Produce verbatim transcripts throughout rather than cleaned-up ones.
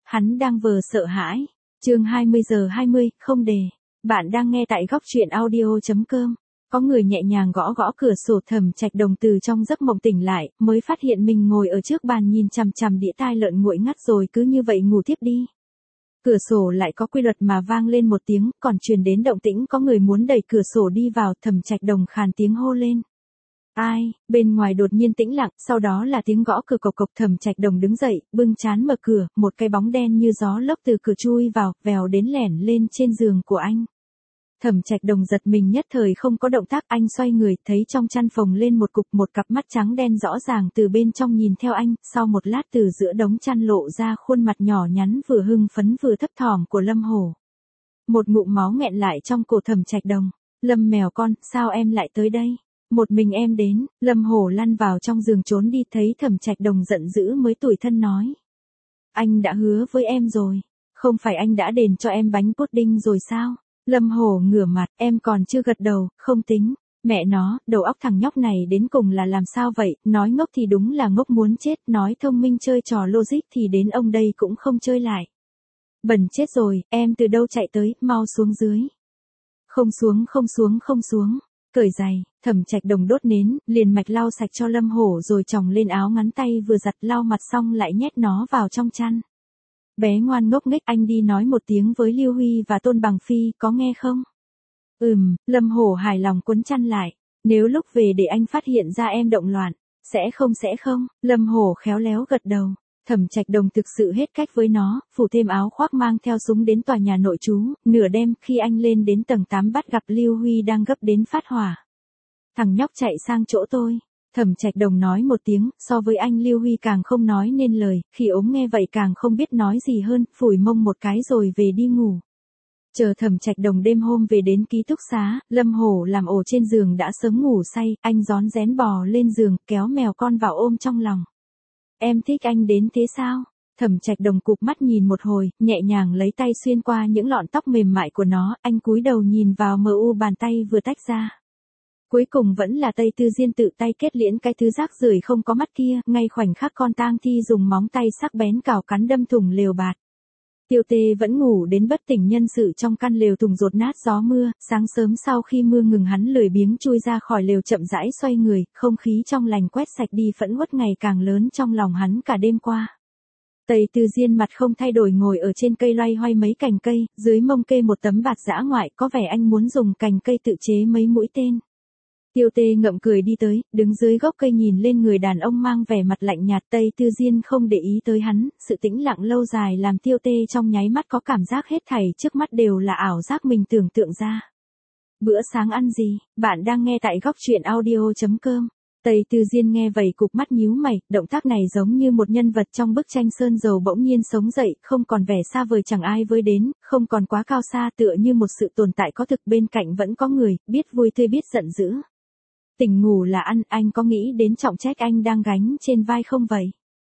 Hắn đang vờ sợ hãi. Chương hai mươi giờ hai mươi, không đề. Bạn đang nghe tại góc truyện audio chấm com. Có người nhẹ nhàng gõ gõ cửa sổ. Thẩm Trạch Đồng từ trong giấc mộng tỉnh lại, mới phát hiện mình ngồi ở trước bàn nhìn chằm chằm đĩa tai lợn nguội ngắt rồi cứ như vậy ngủ tiếp đi. Cửa sổ lại có quy luật mà vang lên một tiếng, còn truyền đến động tĩnh có người muốn đẩy cửa sổ đi vào. Thẩm Trạch Đồng khàn tiếng hô lên. Ai? Bên ngoài đột nhiên tĩnh lặng, sau đó là tiếng gõ cửa cộc cộc. Thẩm Trạch Đồng đứng dậy, bưng trán mở cửa, một cái bóng đen như gió lốc từ cửa chui vào, vèo đến lẻn lên trên giường của anh. Thẩm Trạch Đồng giật mình nhất thời không có động tác, anh xoay người, thấy trong chăn phồng lên một cục, một cặp mắt trắng đen rõ ràng từ bên trong nhìn theo anh, sau một lát từ giữa đống chăn lộ ra khuôn mặt nhỏ nhắn vừa hưng phấn vừa thấp thỏm của Lâm Hổ. Một ngụm máu nghẹn lại trong cổ Thẩm Trạch Đồng. Lâm mèo con, sao em lại tới đây? Một mình em đến. Lâm Hổ lăn vào trong giường trốn đi, thấy Thẩm Trạch Đồng giận dữ mới tủi thân nói. Anh đã hứa với em rồi. Không phải anh đã đền cho em bánh pudding rồi sao? Lâm Hổ ngửa mặt, em còn chưa gật đầu, không tính. Mẹ nó, đầu óc thằng nhóc này đến cùng là làm sao vậy? Nói ngốc thì đúng là ngốc muốn chết, nói thông minh chơi trò logic thì đến ông đây cũng không chơi lại. Bẩn chết rồi, em từ đâu chạy tới, mau xuống dưới. Không xuống không xuống không xuống. Cởi giày. Thẩm Trạch Đồng đốt nến, liền mạch lau sạch cho Lâm Hổ rồi chòng lên áo ngắn tay vừa giặt, lau mặt xong lại nhét nó vào trong chăn. Bé ngoan ngốc nghếch, anh đi nói một tiếng với Lưu Huy và Tôn Bằng Phi, có nghe không? Ừm, Lâm Hổ hài lòng quấn chăn lại. Nếu lúc về để anh phát hiện ra em động loạn, sẽ không sẽ không, Lâm Hổ khéo léo gật đầu. Thẩm Trạch Đồng thực sự hết cách với nó, phủ thêm áo khoác mang theo súng đến tòa nhà nội trú. Nửa đêm khi anh lên đến tầng tám bắt gặp Lưu Huy đang gấp đến phát hỏa. Thằng nhóc chạy sang chỗ tôi. Thẩm Trạch Đồng nói một tiếng, so với anh Lưu Huy càng không nói nên lời, khi ốm nghe vậy càng không biết nói gì hơn, phủi mông một cái rồi về đi ngủ. Chờ Thẩm Trạch Đồng đêm hôm về đến ký túc xá, Lâm Hổ làm ổ trên giường đã sớm ngủ say, anh rón rén bò lên giường, kéo mèo con vào ôm trong lòng. Em thích anh đến thế sao? Thẩm Trạch Đồng cụp mắt nhìn một hồi, nhẹ nhàng lấy tay xuyên qua những lọn tóc mềm mại của nó, anh cúi đầu nhìn vào mờ u bàn tay vừa tách ra. Cuối cùng vẫn là Tây Tư Diên tự tay kết liễn cái thứ rác rưởi không có mắt kia, ngay khoảnh khắc con tang thi dùng móng tay sắc bén cào cắn đâm thủng lều bạt. Tiêu Tê vẫn ngủ đến bất tỉnh nhân sự trong căn lều thùng dột nát gió mưa, sáng sớm sau khi mưa ngừng hắn lười biếng chui ra khỏi lều chậm rãi xoay người, không khí trong lành quét sạch đi phẫn uất ngày càng lớn trong lòng hắn cả đêm qua. Tây Tư Diên mặt không thay đổi ngồi ở trên cây loay hoay mấy cành cây, dưới mông kê một tấm bạt dã ngoại, có vẻ anh muốn dùng cành cây tự chế mấy mũi tên. Tiêu Tê ngậm cười đi tới, đứng dưới gốc cây nhìn lên người đàn ông mang vẻ mặt lạnh nhạt. Tây Tư Diên không để ý tới hắn, sự tĩnh lặng lâu dài làm Tiêu Tê trong nháy mắt có cảm giác hết thảy trước mắt đều là ảo giác mình tưởng tượng ra. Bữa sáng ăn gì? Bạn đang nghe tại góc truyện audio chấm com. Tây Tư Diên nghe vậy cụp mắt nhíu mày, động tác này giống như một nhân vật trong bức tranh sơn dầu bỗng nhiên sống dậy, không còn vẻ xa vời chẳng ai với đến, không còn quá cao xa, tựa như một sự tồn tại có thực, bên cạnh vẫn có người, biết vui tươi biết giận dữ. Tỉnh ngủ là ăn, anh có nghĩ đến trọng trách anh đang gánh trên vai không vậy?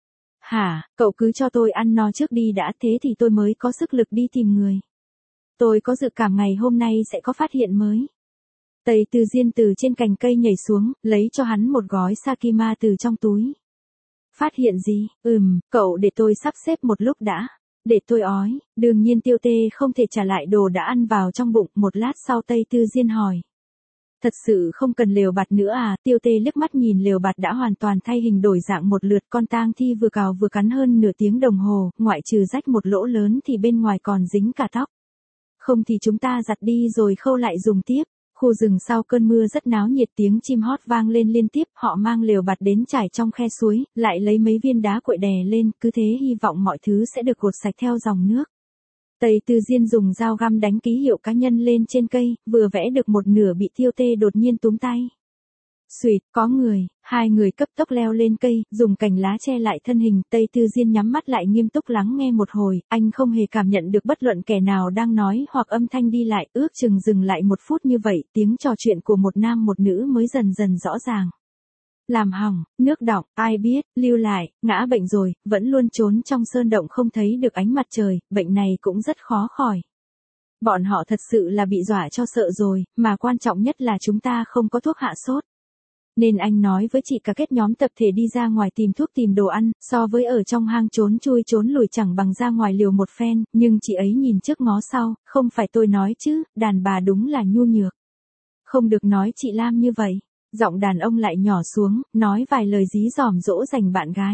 Hả, cậu cứ cho tôi ăn no trước đi đã, thế thì tôi mới có sức lực đi tìm người. Tôi có dự cảm ngày hôm nay sẽ có phát hiện mới. Tây Tư Diên từ trên cành cây nhảy xuống, lấy cho hắn một gói Sakima từ trong túi. Phát hiện gì? Ừm, cậu để tôi sắp xếp một lúc đã. Để tôi ói. Đương nhiên Tiêu Tê không thể trả lại đồ đã ăn vào trong bụng. Một lát sau Tây Tư Diên hỏi. Thật sự không cần lều bạt nữa à? Tiêu Tê liếc mắt nhìn lều bạt đã hoàn toàn thay hình đổi dạng một lượt, con tang thi vừa cào vừa cắn hơn nửa tiếng đồng hồ, ngoại trừ rách một lỗ lớn thì bên ngoài còn dính cả tóc. Không thì chúng ta giặt đi rồi khâu lại dùng tiếp. Khu rừng sau cơn mưa rất náo nhiệt, tiếng chim hót vang lên liên tiếp, họ mang lều bạt đến trải trong khe suối, lại lấy mấy viên đá cuội đè lên, cứ thế hy vọng mọi thứ sẽ được gột sạch theo dòng nước. Tây Tư Diên dùng dao găm đánh ký hiệu cá nhân lên trên cây, vừa vẽ được một nửa bị Tiêu Tê đột nhiên túm tay. Xuỵt, có người, hai người cấp tốc leo lên cây, dùng cành lá che lại thân hình. Tây Tư Diên nhắm mắt lại nghiêm túc lắng nghe một hồi, anh không hề cảm nhận được bất luận kẻ nào đang nói hoặc âm thanh đi lại, ước chừng dừng lại một phút như vậy, tiếng trò chuyện của một nam một nữ mới dần dần rõ ràng. Làm hỏng, nước đọng, ai biết, lưu lại, ngã bệnh rồi, vẫn luôn trốn trong sơn động không thấy được ánh mặt trời, bệnh này cũng rất khó khỏi. Bọn họ thật sự là bị dọa cho sợ rồi, mà quan trọng nhất là chúng ta không có thuốc hạ sốt. Nên anh nói với chị cả kết nhóm tập thể đi ra ngoài tìm thuốc tìm đồ ăn, so với ở trong hang trốn chui trốn lùi chẳng bằng ra ngoài liều một phen, nhưng chị ấy nhìn trước ngó sau, không phải tôi nói chứ, đàn bà đúng là nhu nhược. Không được nói chị Lam như vậy. Giọng đàn ông lại nhỏ xuống, nói vài lời dí dỏm dỗ dành bạn gái.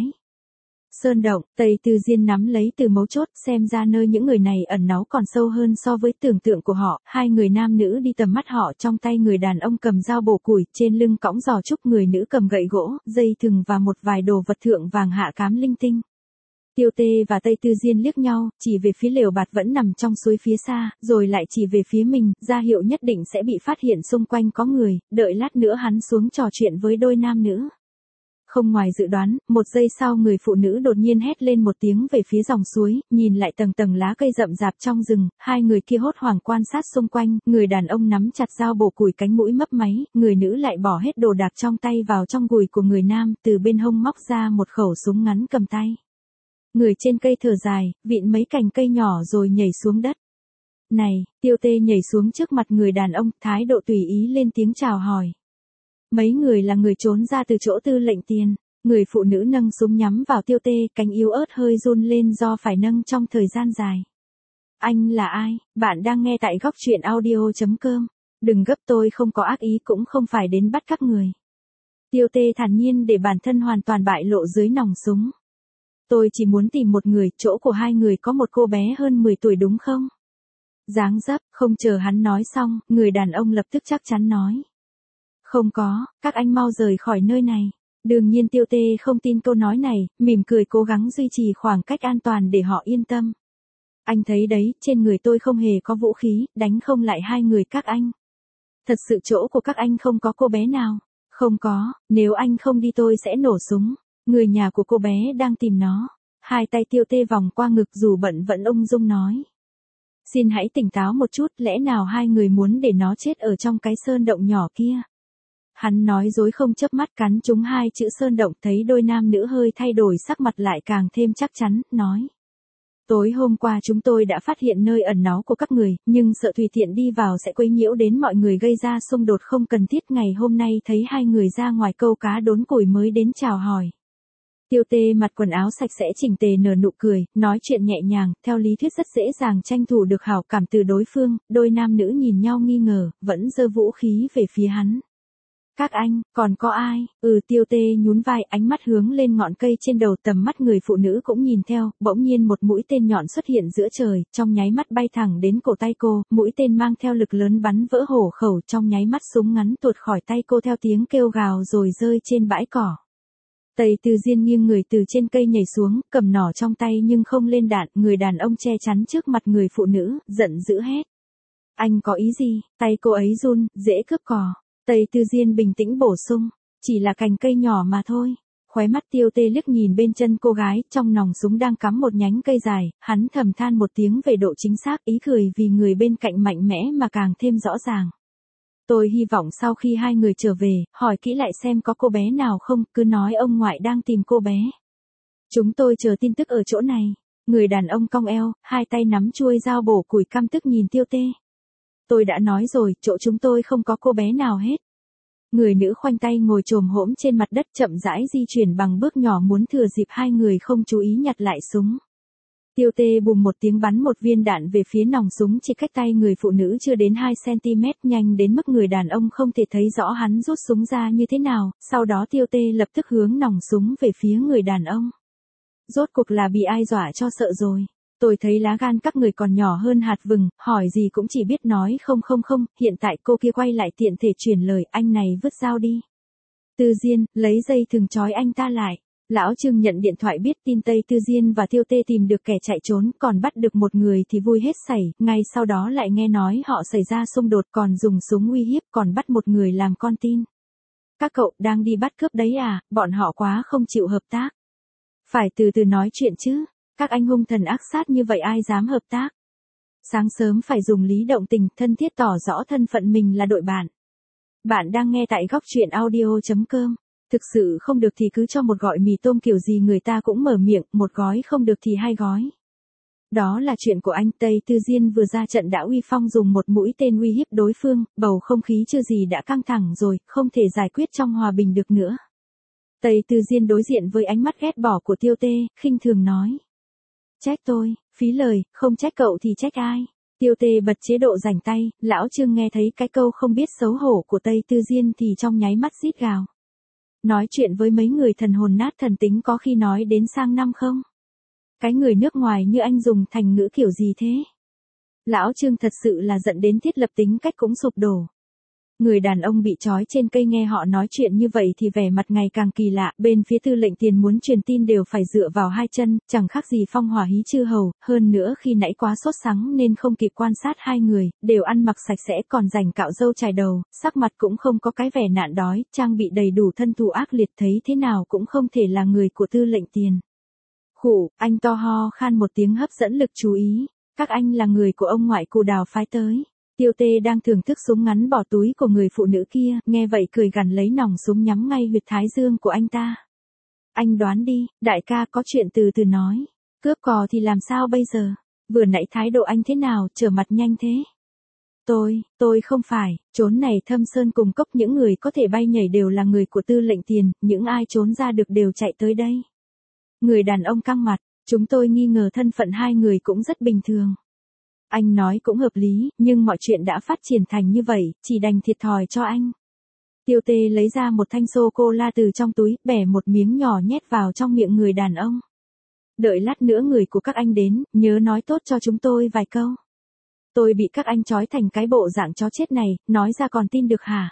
Sơn động, Tây Tư Diên nắm lấy từ mấu chốt, xem ra nơi những người này ẩn náu còn sâu hơn so với tưởng tượng của họ, hai người nam nữ đi tầm mắt họ, trong tay người đàn ông cầm dao bổ củi, trên lưng cõng giò trúc, người nữ cầm gậy gỗ, dây thừng và một vài đồ vật thượng vàng hạ cám linh tinh. Tiêu Tê và Tây Tư Diên liếc nhau, chỉ về phía lều bạt vẫn nằm trong suối phía xa, rồi lại chỉ về phía mình, ra hiệu nhất định sẽ bị phát hiện xung quanh có người, đợi lát nữa hắn xuống trò chuyện với đôi nam nữ. Không ngoài dự đoán, một giây sau người phụ nữ đột nhiên hét lên một tiếng về phía dòng suối, nhìn lại tầng tầng lá cây rậm rạp trong rừng, hai người kia hốt hoảng quan sát xung quanh, người đàn ông nắm chặt dao bổ củi cánh mũi mấp máy, người nữ lại bỏ hết đồ đạc trong tay vào trong gùi của người nam, từ bên hông móc ra một khẩu súng ngắn cầm tay. Người trên cây thở dài, vịn mấy cành cây nhỏ rồi nhảy xuống đất. Này, Tiêu Tê nhảy xuống trước mặt người đàn ông, thái độ tùy ý lên tiếng chào hỏi. Mấy người là người trốn ra từ chỗ tư lệnh tiền. Người phụ nữ nâng súng nhắm vào Tiêu Tê, cánh yếu ớt hơi run lên do phải nâng trong thời gian dài. Anh là ai? Bạn đang nghe tại góc truyện audio chấm com. Đừng gấp, tôi không có ác ý cũng không phải đến bắt các người. Tiêu Tê thản nhiên để bản thân hoàn toàn bại lộ dưới nòng súng. Tôi chỉ muốn tìm một người, chỗ của hai người có một cô bé hơn mười tuổi đúng không? Dáng dấp, không chờ hắn nói xong, người đàn ông lập tức chắc chắn nói. Không có, các anh mau rời khỏi nơi này. Đương nhiên Tiêu Tê không tin câu nói này, mỉm cười cố gắng duy trì khoảng cách an toàn để họ yên tâm. Anh thấy đấy, trên người tôi không hề có vũ khí, đánh không lại hai người các anh. Thật sự chỗ của các anh không có cô bé nào. Không có, nếu anh không đi tôi sẽ nổ súng. Người nhà của cô bé đang tìm nó. Hai tay Tiêu Tê vòng qua ngực dù bận vẫn ung dung nói. Xin hãy tỉnh táo một chút, lẽ nào hai người muốn để nó chết ở trong cái sơn động nhỏ kia? Hắn nói dối không chớp mắt, cắn trúng hai chữ sơn động, thấy đôi nam nữ hơi thay đổi sắc mặt lại càng thêm chắc chắn, nói. Tối hôm qua chúng tôi đã phát hiện nơi ẩn náu của các người, nhưng sợ tùy tiện đi vào sẽ quấy nhiễu đến mọi người gây ra xung đột không cần thiết. Ngày hôm nay thấy hai người ra ngoài câu cá đốn củi mới đến chào hỏi. Tiêu Tê mặt quần áo sạch sẽ chỉnh tề nở nụ cười, nói chuyện nhẹ nhàng, theo lý thuyết rất dễ dàng tranh thủ được hảo cảm từ đối phương, đôi nam nữ nhìn nhau nghi ngờ, vẫn giơ vũ khí về phía hắn. Các anh, còn có ai? Ừ, Tiêu Tê nhún vai, ánh mắt hướng lên ngọn cây trên đầu, tầm mắt người phụ nữ cũng nhìn theo, bỗng nhiên một mũi tên nhọn xuất hiện giữa trời, trong nháy mắt bay thẳng đến cổ tay cô, mũi tên mang theo lực lớn bắn vỡ hổ khẩu, trong nháy mắt súng ngắn tuột khỏi tay cô theo tiếng kêu gào rồi rơi trên bãi cỏ. Tây Tư Diên nghiêng người từ trên cây nhảy xuống, cầm nỏ trong tay nhưng không lên đạn, người đàn ông che chắn trước mặt người phụ nữ, giận dữ hét. Anh có ý gì? Tay cô ấy run, dễ cướp cò. Tây Tư Diên bình tĩnh bổ sung, chỉ là cành cây nhỏ mà thôi. Khóe mắt Tiêu Tê liếc nhìn bên chân cô gái, trong nòng súng đang cắm một nhánh cây dài, hắn thầm than một tiếng về độ chính xác, ý cười vì người bên cạnh mạnh mẽ mà càng thêm rõ ràng. Tôi hy vọng sau khi hai người trở về, hỏi kỹ lại xem có cô bé nào không, cứ nói ông ngoại đang tìm cô bé. Chúng tôi chờ tin tức ở chỗ này. Người đàn ông cong eo, hai tay nắm chuôi dao bổ củi, căm tức nhìn Tiêu Tê. Tôi đã nói rồi, chỗ chúng tôi không có cô bé nào hết. Người nữ khoanh tay ngồi chồm hổm trên mặt đất, chậm rãi di chuyển bằng bước nhỏ, muốn thừa dịp hai người không chú ý nhặt lại súng. Tiêu Tê bùm một tiếng bắn một viên đạn về phía nòng súng chỉ cách tay người phụ nữ chưa đến hai xăng-ti-mét, nhanh đến mức người đàn ông không thể thấy rõ hắn rút súng ra như thế nào, sau đó Tiêu Tê lập tức hướng nòng súng về phía người đàn ông. Rốt cuộc là bị ai dọa cho sợ rồi. Tôi thấy lá gan các người còn nhỏ hơn hạt vừng, hỏi gì cũng chỉ biết nói không không không, hiện tại cô kia quay lại tiện thể chuyển lời, anh này vứt dao đi. Tư Diên, lấy dây thừng trói anh ta lại. Lão Trương nhận điện thoại biết tin Tây Tư Diên và Tiêu Tê tìm được kẻ chạy trốn, còn bắt được một người thì vui hết sảy, ngay sau đó lại nghe nói họ xảy ra xung đột, còn dùng súng uy hiếp, còn bắt một người làm con tin. Các cậu đang đi bắt cướp đấy à, bọn họ quá không chịu hợp tác. Phải từ từ nói chuyện chứ, các anh hung thần ác sát như vậy ai dám hợp tác. Sáng sớm phải dùng lý động tình, thân thiết tỏ rõ thân phận mình là đội bạn. Bạn đang nghe tại góc truyện audio chấm com. Thực sự không được thì cứ cho một gọi mì tôm kiểu gì người ta cũng mở miệng, một gói không được thì hai gói. Đó là chuyện của anh. Tây Tư Diên vừa ra trận đã uy phong dùng một mũi tên uy hiếp đối phương, bầu không khí chưa gì đã căng thẳng rồi, không thể giải quyết trong hòa bình được nữa. Tây Tư Diên đối diện với ánh mắt ghét bỏ của Tiêu Tê, khinh thường nói. Trách tôi, phí lời, không trách cậu thì trách ai? Tiêu Tê bật chế độ rảnh tay, lão Trương nghe thấy cái câu không biết xấu hổ của Tây Tư Diên thì trong nháy mắt rít gào. Nói chuyện với mấy người thần hồn nát thần tính có khi nói đến sang năm không? Cái người nước ngoài như anh dùng thành ngữ kiểu gì thế? Lão Trương thật sự là giận đến thiết lập tính cách cũng sụp đổ. Người đàn ông bị trói trên cây nghe họ nói chuyện như vậy thì vẻ mặt ngày càng kỳ lạ, bên phía Tư lệnh Tiền muốn truyền tin đều phải dựa vào hai chân, chẳng khác gì Phong Hỏa Hí Chư Hầu, hơn nữa khi nãy quá sốt sắng nên không kịp quan sát hai người, đều ăn mặc sạch sẽ còn rảnh cạo râu chải đầu, sắc mặt cũng không có cái vẻ nạn đói, trang bị đầy đủ thân thủ ác liệt thấy thế nào cũng không thể là người của Tư lệnh Tiền. Khụ, anh to ho khan một tiếng hấp dẫn lực chú ý, các anh là người của ông ngoại Cù Đào phái tới. Tiêu Tê đang thưởng thức súng ngắn bỏ túi của người phụ nữ kia, nghe vậy cười gằn lấy nòng súng nhắm ngay huyệt thái dương của anh ta. Anh đoán đi, đại ca có chuyện từ từ nói. Cướp cò thì làm sao bây giờ? Vừa nãy thái độ anh thế nào, trở mặt nhanh thế? Tôi, tôi không phải, trốn này Thâm Sơn cùng cốc những người có thể bay nhảy đều là người của Tư lệnh Tiền, những ai trốn ra được đều chạy tới đây. Người đàn ông căng mặt, chúng tôi nghi ngờ thân phận hai người cũng rất bình thường. Anh nói cũng hợp lý, nhưng mọi chuyện đã phát triển thành như vậy, chỉ đành thiệt thòi cho anh. Tiêu Tê lấy ra một thanh sô-cô-la từ trong túi, bẻ một miếng nhỏ nhét vào trong miệng người đàn ông. Đợi lát nữa người của các anh đến, nhớ nói tốt cho chúng tôi vài câu. Tôi bị các anh trói thành cái bộ dạng chó chết này, nói ra còn tin được hả?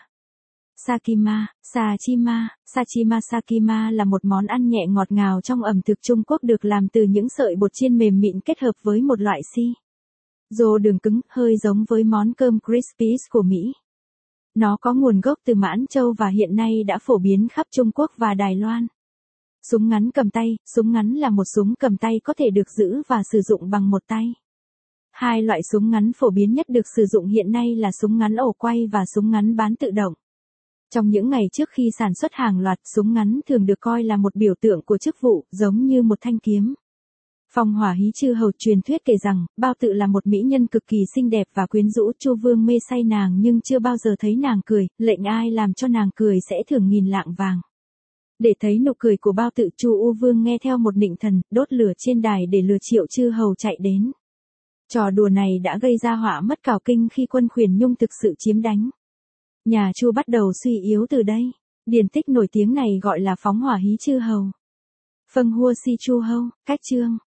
Sakima, Sachima, Sachima Sakima là một món ăn nhẹ ngọt ngào trong ẩm thực Trung Quốc được làm từ những sợi bột chiên mềm mịn kết hợp với một loại si. Dô đường cứng, hơi giống với món cơm Crispies của Mỹ. Nó có nguồn gốc từ Mãn Châu và hiện nay đã phổ biến khắp Trung Quốc và Đài Loan. Súng ngắn cầm tay, súng ngắn là một súng cầm tay có thể được giữ và sử dụng bằng một tay. Hai loại súng ngắn phổ biến nhất được sử dụng hiện nay là súng ngắn ổ quay và súng ngắn bán tự động. Trong những ngày trước khi sản xuất hàng loạt, súng ngắn thường được coi là một biểu tượng của chức vụ, giống như một thanh kiếm. Phong Hỏa Hí Chư Hầu truyền thuyết kể rằng, Bao Tự là một mỹ nhân cực kỳ xinh đẹp và quyến rũ, Chu Vương mê say nàng nhưng chưa bao giờ thấy nàng cười, lệnh ai làm cho nàng cười sẽ thưởng nghìn lạng vàng. Để thấy nụ cười của Bao Tự, Chu U Vương nghe theo một nịnh thần, đốt lửa trên đài để lừa Triệu Chư Hầu chạy đến. Trò đùa này đã gây ra họa mất cào kinh khi quân Khuyển Nhung thực sự chiếm đánh. Nhà Chu bắt đầu suy yếu từ đây. Điển tích nổi tiếng này gọi là Phóng Hỏa Hí Chư Hầu. Phân Hua Si Chu Hầu, cách chương.